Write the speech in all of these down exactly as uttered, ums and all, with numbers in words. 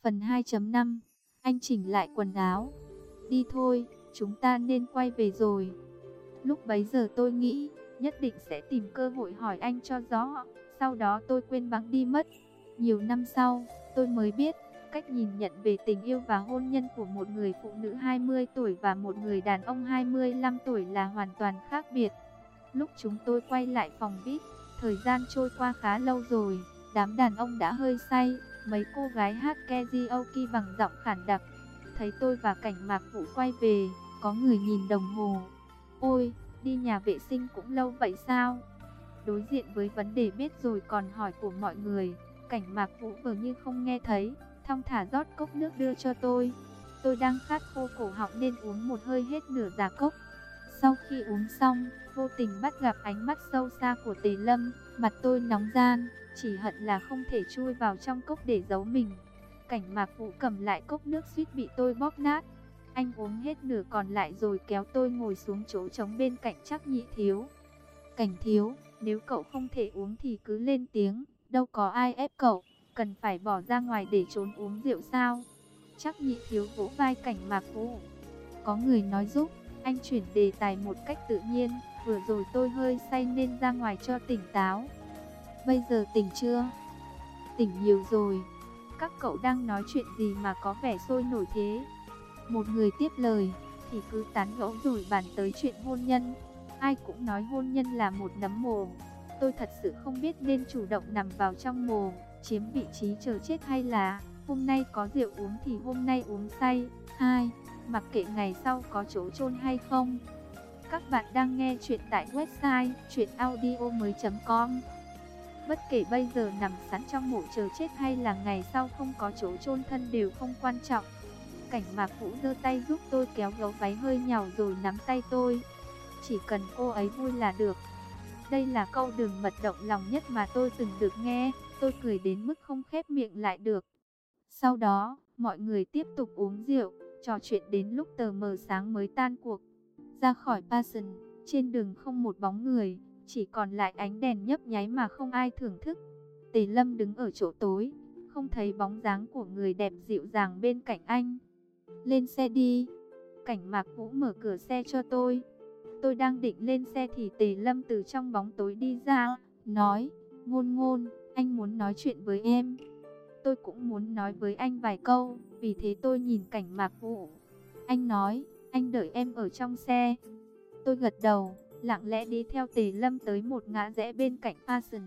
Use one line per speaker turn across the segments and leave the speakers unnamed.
Phần hai chấm năm. Anh chỉnh lại quần áo. Đi thôi, chúng ta nên quay về rồi. Lúc bấy giờ tôi nghĩ, nhất định sẽ tìm cơ hội hỏi anh cho rõ. Sau đó tôi quên bẵng đi mất. Nhiều năm sau, tôi mới biết, cách nhìn nhận về tình yêu và hôn nhân của một người phụ nữ hai mươi tuổi và một người đàn ông hai mươi lăm tuổi là hoàn toàn khác biệt. Lúc chúng tôi quay lại phòng vi ai pi, thời gian trôi qua khá lâu rồi, đám đàn ông đã hơi say, mấy cô gái hát karaoke bằng giọng khản đặc. Thấy tôi và Cảnh Mạc Vũ quay về, có người nhìn đồng hồ. Ôi, đi nhà vệ sinh cũng lâu vậy sao? Đối diện với vấn đề biết rồi còn hỏi của mọi người, Cảnh Mạc Vũ vờ như không nghe thấy, thong thả rót cốc nước đưa cho tôi. Tôi đang khát khô cổ họng nên uống một hơi hết nửa giá cốc. Sau khi uống xong, vô tình bắt gặp ánh mắt sâu xa của Tề Lâm, mặt tôi nóng ran, chỉ hận là không thể chui vào trong cốc để giấu mình. Cảnh Mạc Vũ cầm lại cốc nước suýt bị tôi bóp nát. Anh uống hết nửa còn lại rồi kéo tôi ngồi xuống chỗ trống bên cạnh Trác Nhị Thiếu. Cảnh thiếu, nếu cậu không thể uống thì cứ lên tiếng, đâu có ai ép cậu, cần phải bỏ ra ngoài để trốn uống rượu sao? Trác Nhị Thiếu vỗ vai Cảnh Mạc Vũ. Có người nói giúp. Anh chuyển đề tài một cách tự nhiên, vừa rồi tôi hơi say nên ra ngoài cho tỉnh táo. Bây giờ tỉnh chưa? Tỉnh nhiều rồi. Các cậu đang nói chuyện gì mà có vẻ sôi nổi thế? Một người tiếp lời, thì cứ tán gẫu rồi bàn tới chuyện hôn nhân. Ai cũng nói hôn nhân là một nấm mồ. Tôi thật sự không biết nên chủ động nằm vào trong mồ, chiếm vị trí chờ chết hay là hôm nay có rượu uống thì hôm nay uống say. Hai, mặc kệ ngày sau có chỗ chôn hay không. Các bạn đang nghe chuyện tại website truyện audio mới chấm com. Bất kể bây giờ nằm sẵn trong mộ chờ chết hay là ngày sau không có chỗ chôn thân đều không quan trọng. Cảnh Mạc Vũ giơ tay giúp tôi kéo gấu váy hơi nhàu rồi nắm tay tôi. Chỉ cần cô ấy vui là được. Đây là câu đường mật động lòng nhất mà tôi từng được nghe. Tôi cười đến mức không khép miệng lại được. Sau đó, mọi người tiếp tục uống rượu, trò chuyện đến lúc tờ mờ sáng mới tan cuộc. Ra khỏi Passion, trên đường không một bóng người, chỉ còn lại ánh đèn nhấp nháy mà không ai thưởng thức. Tề Lâm đứng ở chỗ tối, không thấy bóng dáng của người đẹp dịu dàng bên cạnh anh. Lên xe đi. Cảnh Mạc Vũ mở cửa xe cho tôi. Tôi đang định lên xe thì Tề Lâm từ trong bóng tối đi ra, nói, Ngôn Ngôn, anh muốn nói chuyện với em. Tôi cũng muốn nói với anh vài câu, vì thế tôi nhìn Cảnh Mạc Vũ. Anh nói, anh đợi em ở trong xe. Tôi gật đầu, lặng lẽ đi theo Tề Lâm tới một ngã rẽ bên cạnh Passion.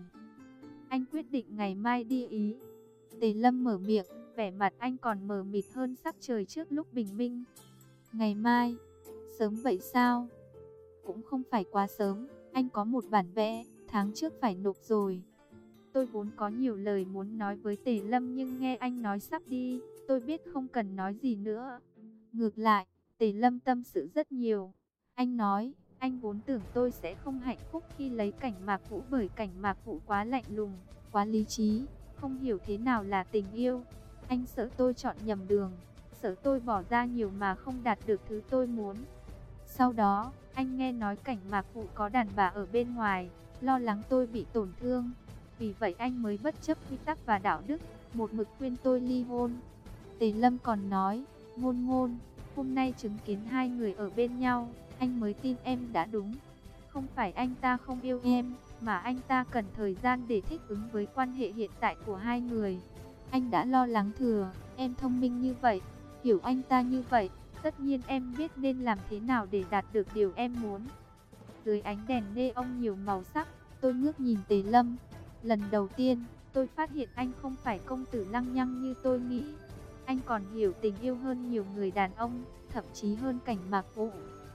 Anh quyết định ngày mai đi Ý. Tề Lâm mở miệng, vẻ mặt anh còn mờ mịt hơn sắc trời trước lúc bình minh. Ngày mai? Sớm vậy sao? Cũng không phải quá sớm, anh có một bản vẽ, tháng trước phải nộp rồi. Tôi vốn có nhiều lời muốn nói với Tề Lâm nhưng nghe anh nói sắp đi, tôi biết không cần nói gì nữa. Ngược lại, Tề Lâm tâm sự rất nhiều. Anh nói, anh vốn tưởng tôi sẽ không hạnh phúc khi lấy Cảnh Mạc Vũ bởi Cảnh Mạc Vũ quá lạnh lùng, quá lý trí, không hiểu thế nào là tình yêu. Anh sợ tôi chọn nhầm đường, sợ tôi bỏ ra nhiều mà không đạt được thứ tôi muốn. Sau đó, anh nghe nói Cảnh Mạc Vũ có đàn bà ở bên ngoài, lo lắng tôi bị tổn thương. Vì vậy anh mới bất chấp quy tắc và đạo đức, một mực khuyên tôi ly hôn. Tề Lâm còn nói, Ngôn Ngôn, hôm nay chứng kiến hai người ở bên nhau, anh mới tin em đã đúng. Không phải anh ta không yêu em, mà anh ta cần thời gian để thích ứng với quan hệ hiện tại của hai người. Anh đã lo lắng thừa, em thông minh như vậy, hiểu anh ta như vậy, tất nhiên em biết nên làm thế nào để đạt được điều em muốn. Dưới ánh đèn neon nhiều màu sắc, tôi ngước nhìn Tề Lâm. Lần đầu tiên, tôi phát hiện anh không phải công tử lăng nhăng như tôi nghĩ. Anh còn hiểu tình yêu hơn nhiều người đàn ông, thậm chí hơn Cảnh Mạc Vũ.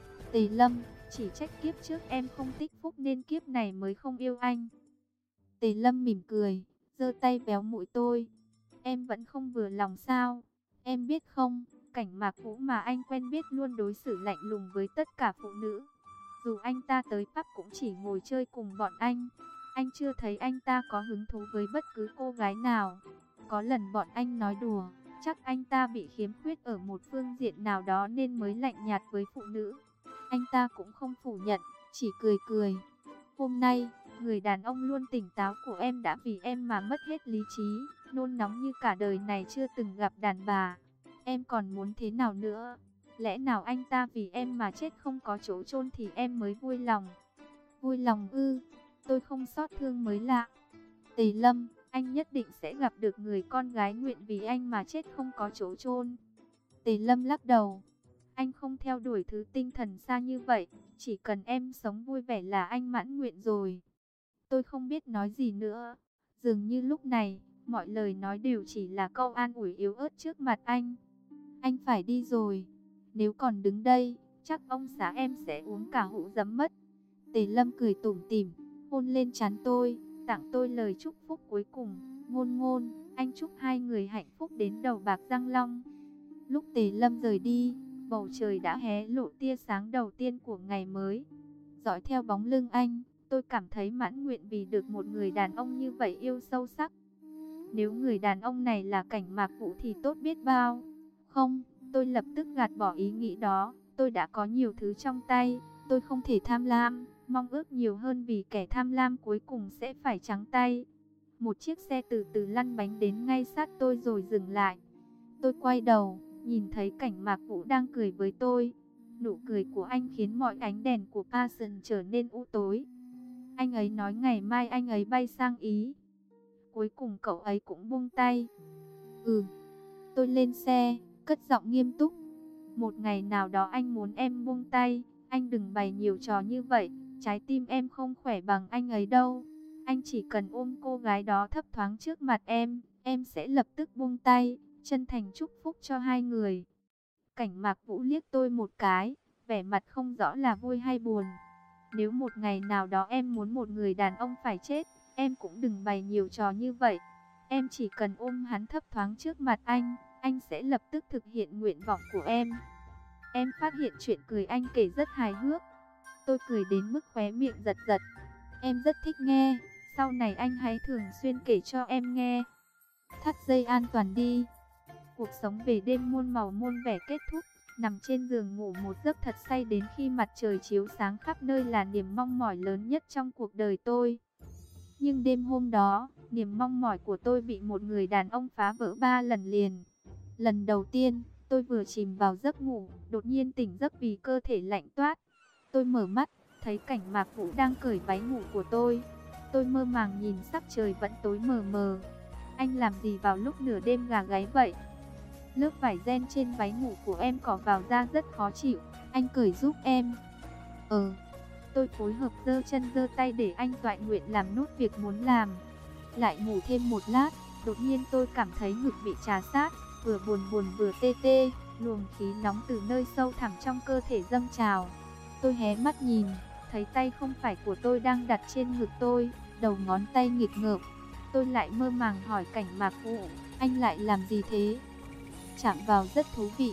Tề Lâm, chỉ trách kiếp trước em không tích phúc nên kiếp này mới không yêu anh. Tề Lâm mỉm cười, giơ tay véo mũi tôi. Em vẫn không vừa lòng sao? Em biết không, Cảnh Mạc Vũ mà anh quen biết luôn đối xử lạnh lùng với tất cả phụ nữ. Dù anh ta tới pub cũng chỉ ngồi chơi cùng bọn anh. Anh chưa thấy anh ta có hứng thú với bất cứ cô gái nào. Có lần bọn anh nói đùa, chắc anh ta bị khiếm khuyết ở một phương diện nào đó nên mới lạnh nhạt với phụ nữ. Anh ta cũng không phủ nhận, chỉ cười cười. Hôm nay, Người đàn ông luôn tỉnh táo của em đã vì em mà mất hết lý trí, nôn nóng như cả đời này chưa từng gặp đàn bà. Em còn muốn thế nào nữa? Lẽ nào anh ta vì em mà chết không có chỗ chôn thì em mới vui lòng? Vui lòng ư? Tôi không xót thương mới lạ. Tề Lâm, anh nhất định sẽ gặp được người con gái nguyện vì anh mà chết không có chỗ chôn. Tề Lâm lắc đầu. Anh không theo đuổi thứ tinh thần xa như vậy, chỉ cần em sống vui vẻ là anh mãn nguyện rồi. Tôi không biết nói gì nữa. Dường như lúc này, mọi lời nói đều chỉ là câu an ủi yếu ớt trước mặt anh. Anh phải đi rồi. Nếu còn đứng đây, chắc ông xã em sẽ uống cả hũ giấm mất. Tề Lâm cười tủm tỉm, hôn lên trán tôi, tặng tôi lời chúc phúc cuối cùng. Ngôn Ngôn, anh chúc hai người hạnh phúc đến đầu bạc răng long. Lúc Tề Lâm rời đi, bầu trời đã hé lộ tia sáng đầu tiên của ngày mới. Dõi theo bóng lưng anh, tôi cảm thấy mãn nguyện vì được một người đàn ông như vậy yêu sâu sắc. Nếu người đàn ông này là Cảnh Mạc Vũ thì tốt biết bao. Không, tôi lập tức gạt bỏ ý nghĩ đó. Tôi đã có nhiều thứ trong tay, tôi không thể tham lam, mong ước nhiều hơn vì kẻ tham lam cuối cùng sẽ phải trắng tay. Một chiếc xe từ từ lăn bánh đến ngay sát tôi rồi dừng lại. Tôi quay đầu, nhìn thấy Cảnh Mạc Vũ đang cười với tôi. Nụ cười của anh khiến mọi ánh đèn của Passion trở nên u tối. Anh ấy nói ngày mai anh ấy bay sang Ý. Cuối cùng cậu ấy cũng buông tay. Ừ, tôi lên xe, cất giọng nghiêm túc. Một ngày nào đó anh muốn em buông tay, anh đừng bày nhiều trò như vậy, trái tim em không khỏe bằng anh ấy đâu. Anh chỉ cần ôm cô gái đó thấp thoáng trước mặt em, em sẽ lập tức buông tay, chân thành chúc phúc cho hai người. Cảnh Mạc Vũ liếc tôi một cái, vẻ mặt không rõ là vui hay buồn. Nếu một ngày nào đó em muốn một người đàn ông phải chết, em cũng đừng bày nhiều trò như vậy. Em chỉ cần ôm hắn thấp thoáng trước mặt anh, anh sẽ lập tức thực hiện nguyện vọng của em. Em phát hiện chuyện cười anh kể rất hài hước. Tôi cười đến mức khóe miệng giật giật. Em rất thích nghe, sau này anh hãy thường xuyên kể cho em nghe. Thắt dây an toàn đi. Cuộc sống về đêm muôn màu muôn vẻ kết thúc. Nằm trên giường ngủ một giấc thật say đến khi mặt trời chiếu sáng khắp nơi là niềm mong mỏi lớn nhất trong cuộc đời tôi. Nhưng đêm hôm đó, niềm mong mỏi của tôi bị một người đàn ông phá vỡ ba lần liền. Lần đầu tiên, tôi vừa chìm vào giấc ngủ, đột nhiên tỉnh giấc vì cơ thể lạnh toát. Tôi mở mắt, thấy Cảnh Mạc Vũ đang cởi váy ngủ của tôi. Tôi mơ màng nhìn sắc trời vẫn tối mờ mờ. Anh làm gì vào lúc nửa đêm gà gáy vậy? Lớp vải ren trên váy ngủ của em cỏ vào da rất khó chịu, anh cởi giúp em. Ờ, tôi phối hợp giơ chân giơ tay để anh toại nguyện làm nốt việc muốn làm. Lại ngủ thêm một lát, đột nhiên tôi cảm thấy ngực bị trà sát, vừa buồn buồn vừa tê tê, luồng khí nóng từ nơi sâu thẳm trong cơ thể dâng trào. Tôi hé mắt nhìn, thấy tay không phải của tôi đang đặt trên ngực tôi, đầu ngón tay nghịch ngợm. Tôi lại mơ màng hỏi Cảnh Mạc Vũ, anh lại làm gì thế? Chạm vào rất thú vị.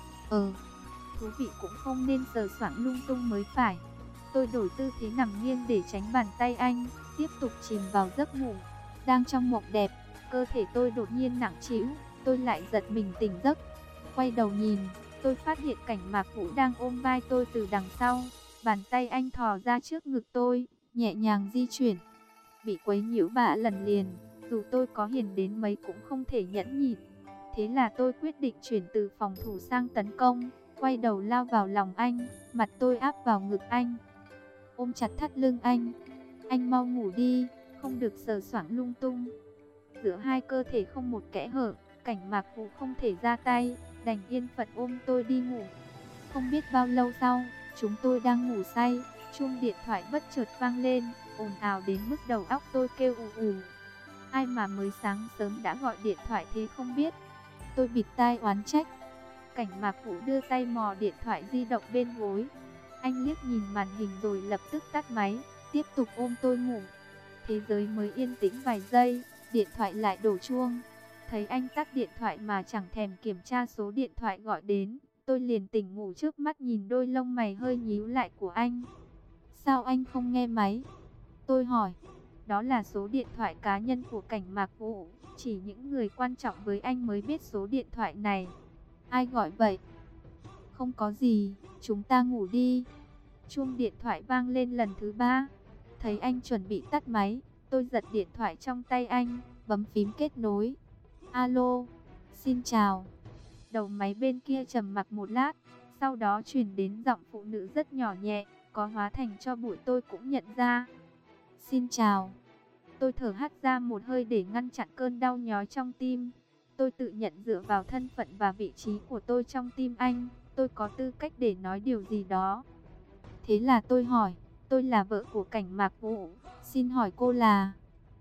Ờ, thú vị cũng không nên sờ soạng lung tung mới phải. Tôi đổi tư thế nằm nghiêng để tránh bàn tay anh, tiếp tục chìm vào giấc ngủ. Đang trong mộng đẹp, cơ thể tôi đột nhiên nặng trĩu, tôi lại giật mình tỉnh giấc. Quay đầu nhìn, tôi phát hiện Cảnh Mạc Vũ đang ôm vai tôi từ đằng sau. Bàn tay anh thò ra trước ngực tôi, nhẹ nhàng di chuyển. Bị quấy nhiễu ba lần liền, dù tôi có hiền đến mấy cũng không thể nhẫn nhịn. Thế là tôi quyết định chuyển từ phòng thủ sang tấn công, quay đầu lao vào lòng anh, mặt tôi áp vào ngực anh, ôm chặt thắt lưng anh. Anh mau ngủ đi, không được sờ soạng lung tung. Giữa hai cơ thể không một kẽ hở, Cảnh Mạc Vũ không thể ra tay, đành yên phận ôm tôi đi ngủ. Không biết bao lâu sau, chúng tôi đang ngủ say, chuông điện thoại bất chợt vang lên, ồn ào đến mức đầu óc tôi kêu ù ù. Ai mà mới sáng sớm đã gọi điện thoại thế không biết. Tôi bịt tai oán trách. Cảnh Mạc Vũ đưa tay mò điện thoại di động bên gối. Anh liếc nhìn màn hình rồi lập tức tắt máy, tiếp tục ôm tôi ngủ. Thế giới mới yên tĩnh vài giây, điện thoại lại đổ chuông. Thấy anh tắt điện thoại mà chẳng thèm kiểm tra số điện thoại gọi đến, tôi liền tỉnh ngủ trước mắt nhìn đôi lông mày hơi nhíu lại của anh. Sao anh không nghe máy? Tôi hỏi. Đó là số điện thoại cá nhân của Cảnh Mạc Vũ, chỉ những người quan trọng với anh mới biết số điện thoại này. Ai gọi vậy? Không có gì, chúng ta ngủ đi. Chuông điện thoại vang lên lần thứ ba. Thấy anh chuẩn bị tắt máy, tôi giật điện thoại trong tay anh, bấm phím kết nối. Alo, xin chào. Đầu máy bên kia trầm mặc một lát, sau đó truyền đến giọng phụ nữ rất nhỏ nhẹ, có hóa thành cho bụi tôi cũng nhận ra. Xin chào. Tôi thở hắt ra một hơi để ngăn chặn cơn đau nhói trong tim. Tôi tự nhận dựa vào thân phận và vị trí của tôi trong tim anh, tôi có tư cách để nói điều gì đó. Thế là tôi hỏi, tôi là vợ của Cảnh Mạc Vũ, xin hỏi cô là...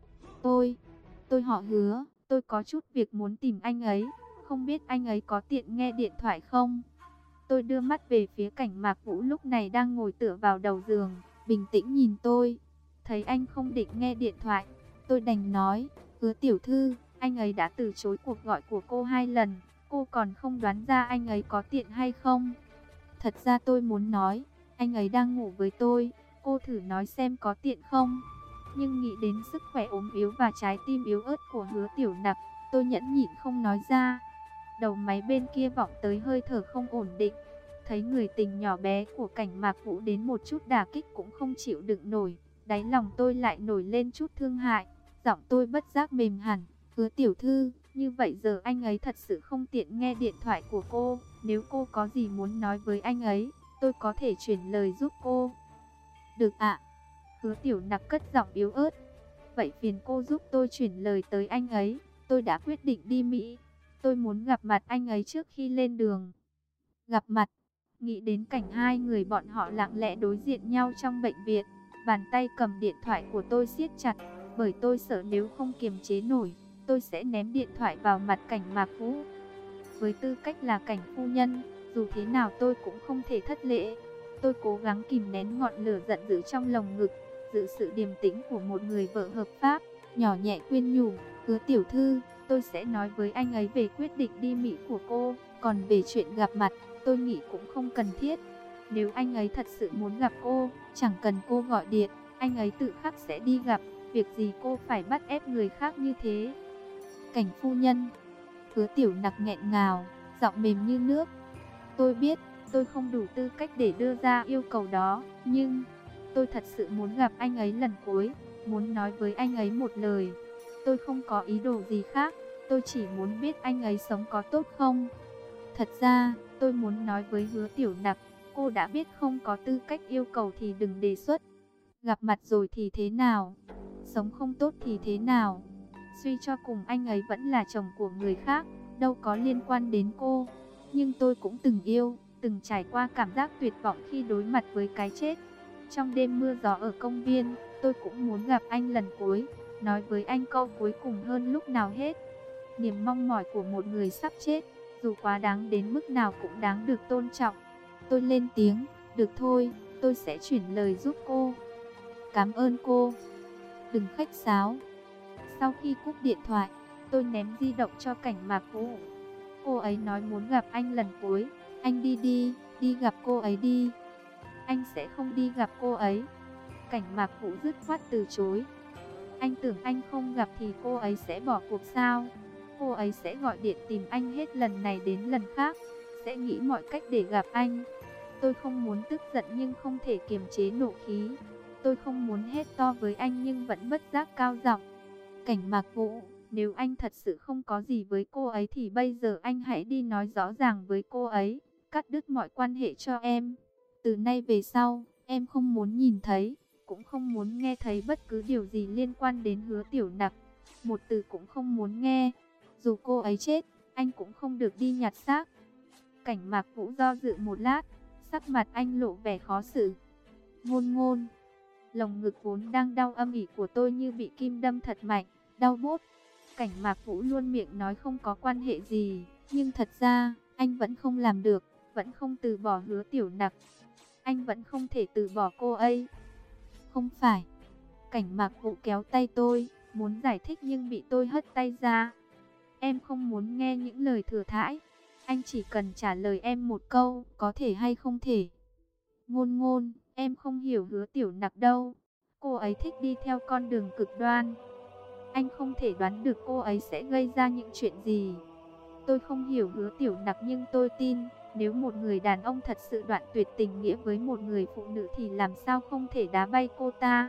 Tôi, tôi họ Hứa, tôi có chút việc muốn tìm anh ấy, không biết anh ấy có tiện nghe điện thoại không? Tôi đưa mắt về phía Cảnh Mạc Vũ lúc này đang ngồi tựa vào đầu giường, bình tĩnh nhìn tôi. Thấy anh không định nghe điện thoại, tôi đành nói, Hứa tiểu thư, anh ấy đã từ chối cuộc gọi của cô hai lần, cô còn không đoán ra anh ấy có tiện hay không? Thật ra tôi muốn nói, anh ấy đang ngủ với tôi, cô thử nói xem có tiện không? Nhưng nghĩ đến sức khỏe ốm yếu và trái tim yếu ớt của Hứa Tiểu Nặc, tôi nhẫn nhịn không nói ra. Đầu máy bên kia vọng tới hơi thở không ổn định. Thấy người tình nhỏ bé của Cảnh Mạc Vũ đến một chút đả kích cũng không chịu đựng nổi, đáy lòng tôi lại nổi lên chút thương hại. Giọng tôi bất giác mềm hẳn. Hứa tiểu thư, như vậy giờ anh ấy thật sự không tiện nghe điện thoại của cô. Nếu cô có gì muốn nói với anh ấy, tôi có thể chuyển lời giúp cô. Được ạ. Hứa Tiểu Nặc cất giọng yếu ớt. Vậy phiền cô giúp tôi chuyển lời tới anh ấy. Tôi đã quyết định đi Mỹ. Tôi muốn gặp mặt anh ấy trước khi lên đường. Gặp mặt. Nghĩ đến cảnh hai người bọn họ lặng lẽ đối diện nhau trong bệnh viện. Bàn tay cầm điện thoại của tôi siết chặt. Bởi tôi sợ nếu không kiềm chế nổi, tôi sẽ ném điện thoại vào mặt Cảnh Mạc Vũ. Với tư cách là Cảnh phu nhân, dù thế nào tôi cũng không thể thất lễ. Tôi cố gắng kìm nén ngọn lửa giận dữ trong lồng ngực, giữ sự điềm tĩnh của một người vợ hợp pháp, nhỏ nhẹ khuyên nhủ, Hứa tiểu thư, tôi sẽ nói với anh ấy về quyết định đi Mỹ của cô, còn về chuyện gặp mặt, tôi nghĩ cũng không cần thiết. Nếu anh ấy thật sự muốn gặp cô, chẳng cần cô gọi điện, anh ấy tự khắc sẽ đi gặp, việc gì cô phải bắt ép người khác như thế. Cảnh phu nhân. Hứa Tiểu Nặc nghẹn ngào, giọng mềm như nước. Tôi biết, tôi không đủ tư cách để đưa ra yêu cầu đó, nhưng tôi thật sự muốn gặp anh ấy lần cuối, muốn nói với anh ấy một lời. Tôi không có ý đồ gì khác, tôi chỉ muốn biết anh ấy sống có tốt không. Thật ra, tôi muốn nói với Hứa Tiểu Nặc, cô đã biết không có tư cách yêu cầu thì đừng đề xuất. Gặp mặt rồi thì thế nào? Sống không tốt thì thế nào? Suy cho cùng anh ấy vẫn là chồng của người khác, đâu có liên quan đến cô. Nhưng tôi cũng từng yêu, từng trải qua cảm giác tuyệt vọng khi đối mặt với cái chết. Trong đêm mưa gió ở công viên, tôi cũng muốn gặp anh lần cuối, nói với anh câu cuối cùng hơn lúc nào hết. Niềm mong mỏi của một người sắp chết, dù quá đáng đến mức nào cũng đáng được tôn trọng. Tôi lên tiếng, được thôi, tôi sẽ chuyển lời giúp cô. Cảm ơn cô. Đừng khách sáo. Sau khi cúp điện thoại, tôi ném di động cho Cảnh Mạc Vũ. Cô ấy nói muốn gặp anh lần cuối. Anh đi đi, đi gặp cô ấy đi. Anh sẽ không đi gặp cô ấy. Cảnh Mạc Vũ dứt khoát từ chối. Anh tưởng anh không gặp thì cô ấy sẽ bỏ cuộc sao? Cô ấy sẽ gọi điện tìm anh hết lần này đến lần khác, sẽ nghĩ mọi cách để gặp anh. Tôi không muốn tức giận nhưng không thể kiềm chế nộ khí. Tôi không muốn hét to với anh nhưng vẫn bất giác cao giọng. Cảnh Mạc Vũ, nếu anh thật sự không có gì với cô ấy thì bây giờ anh hãy đi nói rõ ràng với cô ấy, cắt đứt mọi quan hệ cho em. Từ nay về sau, em không muốn nhìn thấy, cũng không muốn nghe thấy bất cứ điều gì liên quan đến Hứa Tiểu Nặc. Một từ cũng không muốn nghe. Dù cô ấy chết, anh cũng không được đi nhặt xác. Cảnh Mạc Vũ do dự một lát, sắc mặt anh lộ vẻ khó xử. Ngôn ngôn. Lồng ngực vốn đang đau âm ỉ của tôi như bị kim đâm thật mạnh, đau buốt. Cảnh Mạc Vũ luôn miệng nói không có quan hệ gì, nhưng thật ra, anh vẫn không làm được, vẫn không từ bỏ Hứa Tiểu Nặc. Anh vẫn không thể từ bỏ cô ấy. Không phải. Cảnh Mạc Vũ kéo tay tôi, muốn giải thích nhưng bị tôi hất tay ra. Em không muốn nghe những lời thừa thãi. Anh chỉ cần trả lời em một câu, có thể hay không thể. Ngôn ngôn, em không hiểu Hứa Tiểu Nặc đâu. Cô ấy thích đi theo con đường cực đoan. Anh không thể đoán được cô ấy sẽ gây ra những chuyện gì. Tôi không hiểu Hứa Tiểu Nặc nhưng tôi tin, nếu một người đàn ông thật sự đoạn tuyệt tình nghĩa với một người phụ nữ thì làm sao không thể đá bay cô ta.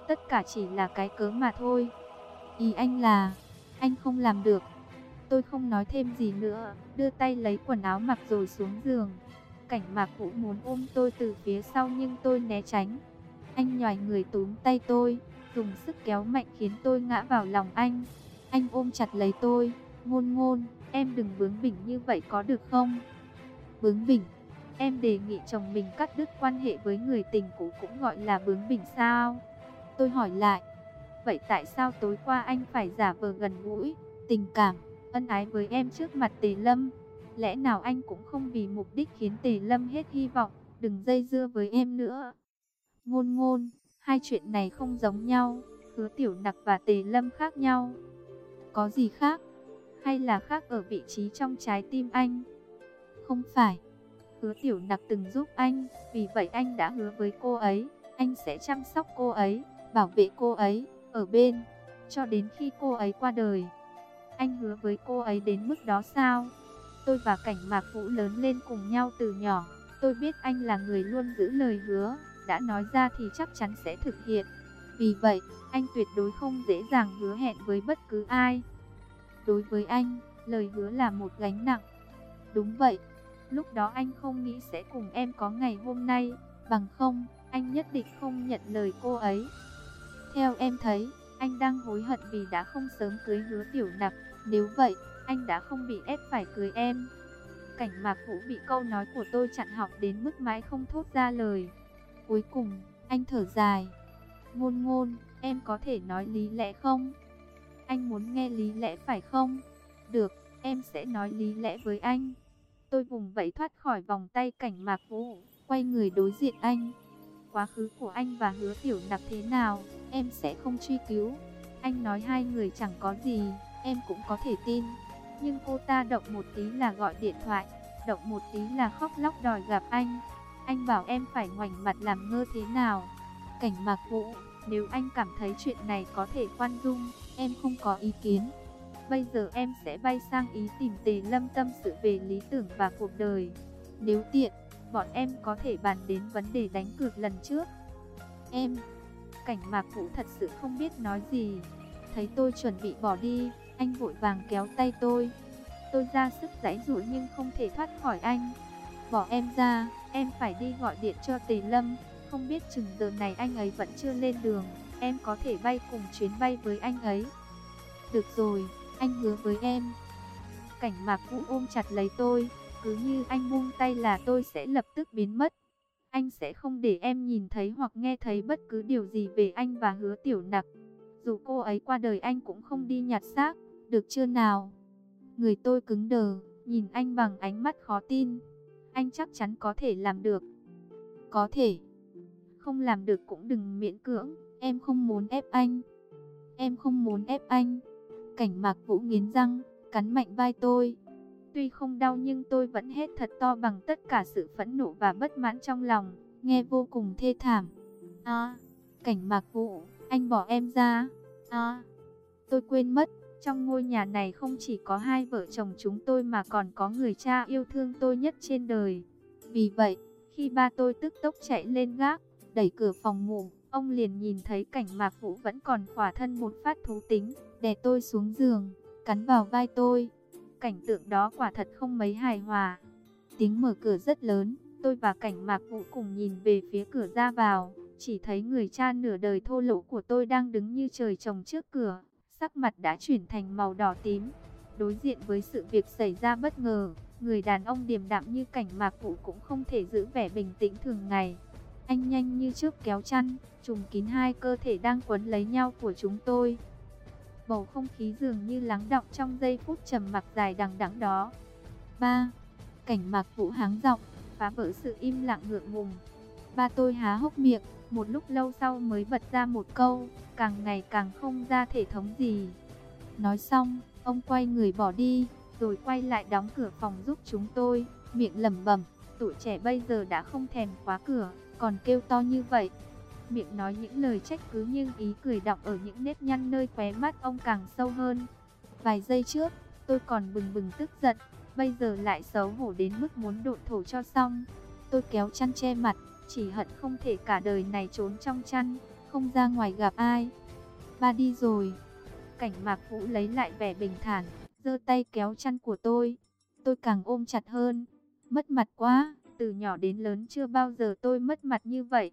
tất cả chỉ là cái cớ mà thôi. Ý anh là, anh không làm được. Tôi không nói thêm gì nữa, đưa tay lấy quần áo mặc rồi xuống giường. Cảnh Mạc Vũ muốn ôm tôi từ phía sau nhưng tôi né tránh. Anh nhoài người túm tay tôi, dùng sức kéo mạnh khiến tôi ngã vào lòng anh. Anh ôm chặt lấy tôi, Ngôn Ngôn, em đừng bướng bỉnh như vậy có được không? Bướng bỉnh? Em đề nghị chồng mình cắt đứt quan hệ với người tình cũ cũng gọi là bướng bỉnh sao? Tôi hỏi lại. Vậy tại sao tối qua anh phải giả vờ gần gũi, tình cảm, ân ái với em trước mặt Tề Lâm? Lẽ nào anh cũng không vì mục đích khiến Tề Lâm hết hy vọng, đừng dây dưa với em nữa? Ngôn Ngôn, hai chuyện này không giống nhau, Hứa Tiểu Nặc và Tề Lâm khác nhau. Có gì khác? Hay là khác ở vị trí trong trái tim anh? Không phải. Hứa Tiểu Nặc từng giúp anh, vì vậy anh đã hứa với cô ấy, anh sẽ chăm sóc cô ấy, bảo vệ cô ấy, ở bên, cho đến khi cô ấy qua đời. Anh hứa với cô ấy đến mức đó sao? Tôi và Cảnh Mạc Vũ lớn lên cùng nhau từ nhỏ, tôi biết anh là người luôn giữ lời hứa, đã nói ra thì chắc chắn sẽ thực hiện. Vì vậy, anh tuyệt đối không dễ dàng hứa hẹn với bất cứ ai. Đối với anh, lời hứa là một gánh nặng. Đúng vậy, lúc đó anh không nghĩ sẽ cùng em có ngày hôm nay, bằng không, anh nhất định không nhận lời cô ấy. Theo em thấy, anh đang hối hận vì đã không sớm cưới Hứa Tiểu Nặc, nếu vậy, anh đã không bị ép phải cưới em. Cảnh Mạc Vũ bị câu nói của tôi chặn họng đến mức mãi không thốt ra lời. Cuối cùng, anh thở dài. Ngôn Ngôn, em có thể nói lý lẽ không? Anh muốn nghe lý lẽ phải không? Được, em sẽ nói lý lẽ với anh. Tôi vùng vẫy thoát khỏi vòng tay Cảnh Mạc Vũ, quay người đối diện anh. Quá khứ của anh và Hứa Tiểu Nặc thế nào, em sẽ không truy cứu. Anh nói hai người chẳng có gì, em cũng có thể tin. Nhưng cô ta động một tí là gọi điện thoại, động một tí là khóc lóc đòi gặp anh. Anh bảo em phải ngoảnh mặt làm ngơ thế nào? Cảnh Mạc Vũ, nếu anh cảm thấy chuyện này có thể khoan dung, em không có ý kiến. Bây giờ em sẽ bay sang Ý tìm Tề Lâm tâm sự về lý tưởng và cuộc đời. Nếu tiện, bọn em có thể bàn đến vấn đề đánh cược lần trước. Em... Cảnh Mạc Vũ thật sự không biết nói gì. Thấy tôi chuẩn bị bỏ đi, anh vội vàng kéo tay tôi. Tôi ra sức giãy giụa nhưng không thể thoát khỏi anh. Bỏ em ra, em phải đi gọi điện cho Tề Lâm. Không biết chừng giờ này anh ấy vẫn chưa lên đường, em có thể bay cùng chuyến bay với anh ấy. Được rồi, anh hứa với em. Cảnh Mạc Vũ ôm chặt lấy tôi, cứ như anh buông tay là tôi sẽ lập tức biến mất. Anh sẽ không để em nhìn thấy hoặc nghe thấy bất cứ điều gì về anh và Hứa Tiểu Nặc. Dù cô ấy qua đời anh cũng không đi nhặt xác, được chưa nào? Người tôi cứng đờ, nhìn anh bằng ánh mắt khó tin. Anh chắc chắn có thể làm được. Có thể. Không làm được cũng đừng miễn cưỡng, em không muốn ép anh. Em không muốn ép anh. Cảnh Mạc Vũ nghiến răng, cắn mạnh vai tôi. Tuy không đau nhưng tôi vẫn hét thật to bằng tất cả sự phẫn nộ và bất mãn trong lòng, nghe vô cùng thê thảm. À, Cảnh Mạc Vũ, anh bỏ em ra. À, tôi quên mất, trong ngôi nhà này không chỉ có hai vợ chồng chúng tôi mà còn có người cha yêu thương tôi nhất trên đời. Vì vậy, khi ba tôi tức tốc chạy lên gác, đẩy cửa phòng ngủ, ông liền nhìn thấy Cảnh Mạc Vũ vẫn còn khỏa thân một phát thú tính, đè tôi xuống giường, cắn vào vai tôi. Cảnh tượng đó quả thật không mấy hài hòa. Tiếng mở cửa rất lớn, tôi và Cảnh Mạc Vũ cùng nhìn về phía cửa ra vào, chỉ thấy người cha nửa đời thô lỗ của tôi đang đứng như trời trồng trước cửa, sắc mặt đã chuyển thành màu đỏ tím. Đối diện với sự việc xảy ra bất ngờ, người đàn ông điềm đạm như Cảnh Mạc Vũ cũng không thể giữ vẻ bình tĩnh thường ngày. Anh nhanh như chớp kéo chăn, trùm kín hai cơ thể đang quấn lấy nhau của chúng tôi. Bầu không khí dường như lắng đọng trong giây phút trầm mặc dài đằng đẵng đó. Ba, Cảnh Mạc Vũ háng giọng, phá vỡ sự im lặng ngượng ngùng. Ba tôi há hốc miệng, một lúc lâu sau mới bật ra một câu, càng ngày càng không ra thể thống gì. Nói xong, ông quay người bỏ đi, rồi quay lại đóng cửa phòng giúp chúng tôi, miệng lẩm bẩm, tụi trẻ bây giờ đã không thèm khóa cửa, còn kêu to như vậy. Miệng nói những lời trách cứ nhưng ý cười đọng ở những nếp nhăn nơi khóe mắt ông càng sâu hơn. Vài giây trước, tôi còn bừng bừng tức giận, bây giờ lại xấu hổ đến mức muốn độn thổ cho xong. Tôi kéo chăn che mặt, chỉ hận không thể cả đời này trốn trong chăn, không ra ngoài gặp ai. Ba đi rồi. Cảnh Mạc Vũ lấy lại vẻ bình thản, giơ tay kéo chăn của tôi. Tôi càng ôm chặt hơn. Mất mặt quá, từ nhỏ đến lớn chưa bao giờ tôi mất mặt như vậy.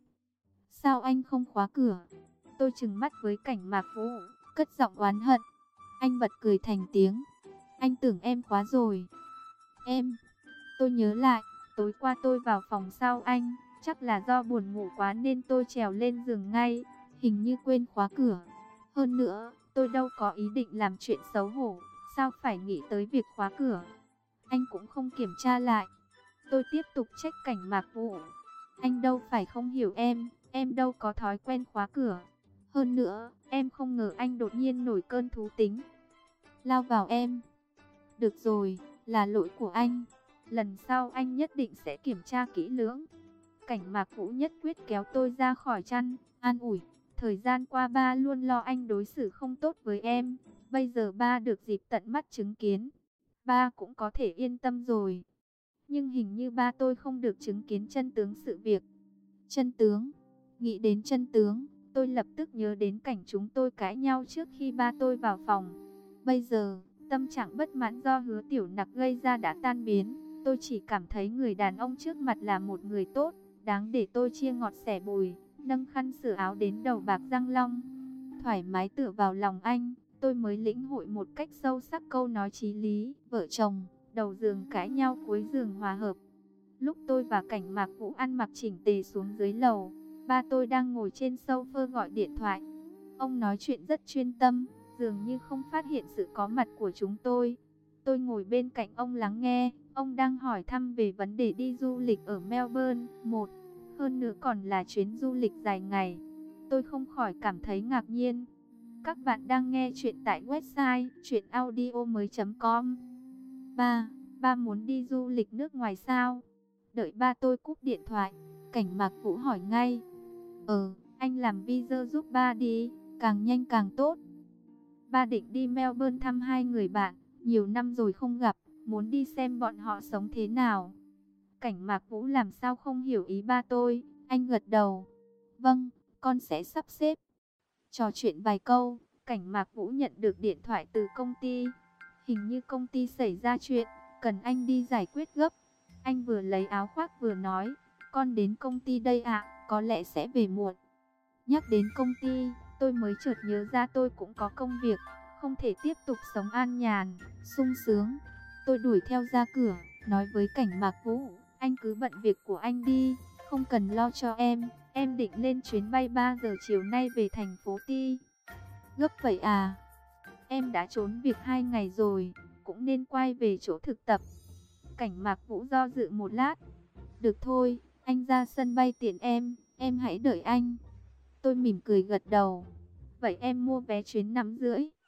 Sao anh không khóa cửa? Tôi trừng mắt với Cảnh Mạc Vũ, cất giọng oán hận. Anh bật cười thành tiếng. Anh tưởng em khóa rồi. Em... Tôi nhớ lại, tối qua tôi vào phòng sau anh, chắc là do buồn ngủ quá nên tôi trèo lên giường ngay, hình như quên khóa cửa. Hơn nữa, tôi đâu có ý định làm chuyện xấu hổ, sao phải nghĩ tới việc khóa cửa. Anh cũng không kiểm tra lại. Tôi tiếp tục trách Cảnh Mạc Vũ. Anh đâu phải không hiểu em, em đâu có thói quen khóa cửa. Hơn nữa, em không ngờ anh đột nhiên nổi cơn thú tính, lao vào em. Được rồi, là lỗi của anh. Lần sau anh nhất định sẽ kiểm tra kỹ lưỡng. Cảnh Mạc Vũ nhất quyết kéo tôi ra khỏi chăn, an ủi. Thời gian qua ba luôn lo anh đối xử không tốt với em. Bây giờ ba được dịp tận mắt chứng kiến, ba cũng có thể yên tâm rồi. Nhưng hình như ba tôi không được chứng kiến chân tướng sự việc. Chân tướng? Nghĩ đến chân tướng, tôi lập tức nhớ đến cảnh chúng tôi cãi nhau trước khi ba tôi vào phòng. Bây giờ, tâm trạng bất mãn do Hứa Tiểu Nặc gây ra đã tan biến. Tôi chỉ cảm thấy người đàn ông trước mặt là một người tốt, đáng để tôi chia ngọt sẻ bùi, nâng khăn sửa áo đến đầu bạc răng long. Thoải mái tựa vào lòng anh, tôi mới lĩnh hội một cách sâu sắc câu nói chí lý. Vợ chồng, đầu giường cãi nhau cuối giường hòa hợp. Lúc tôi và Cảnh Mạc Vũ ăn mặc chỉnh tề xuống dưới lầu, ba tôi đang ngồi trên sofa gọi điện thoại. Ông nói chuyện rất chuyên tâm, dường như không phát hiện sự có mặt của chúng tôi. Tôi ngồi bên cạnh ông lắng nghe, ông đang hỏi thăm về vấn đề đi du lịch ở Melbourne, một, hơn nữa còn là chuyến du lịch dài ngày. Tôi không khỏi cảm thấy ngạc nhiên. Các bạn đang nghe chuyện tại website truyện audio mới chấm com. Ba, ba muốn đi du lịch nước ngoài sao? Đợi ba tôi cúp điện thoại, Cảnh Mạc Vũ hỏi ngay. Ờ, anh làm visa giúp ba đi, càng nhanh càng tốt. Ba định đi Melbourne thăm hai người bạn, nhiều năm rồi không gặp, muốn đi xem bọn họ sống thế nào. Cảnh Mạc Vũ làm sao không hiểu ý ba tôi, anh gật đầu. Vâng, con sẽ sắp xếp. Trò chuyện vài câu, Cảnh Mạc Vũ nhận được điện thoại từ công ty. Hình như công ty xảy ra chuyện, cần anh đi giải quyết gấp. Anh vừa lấy áo khoác vừa nói, con đến công ty đây ạ, có lẽ sẽ về muộn. Nhắc đến công ty, tôi mới chợt nhớ ra tôi cũng có công việc, không thể tiếp tục sống an nhàn, sung sướng. Tôi đuổi theo ra cửa, nói với Cảnh Mạc Vũ, anh cứ bận việc của anh đi, không cần lo cho em, em định lên chuyến bay ba giờ chiều nay về thành phố Ti. Gấp vậy à? Em đã trốn việc hai ngày rồi, cũng nên quay về chỗ thực tập. Cảnh Mạc Vũ do dự một lát. Được thôi, anh ra sân bay tiện em, em hãy đợi anh. Tôi mỉm cười gật đầu. Vậy em mua vé chuyến năm rưỡi.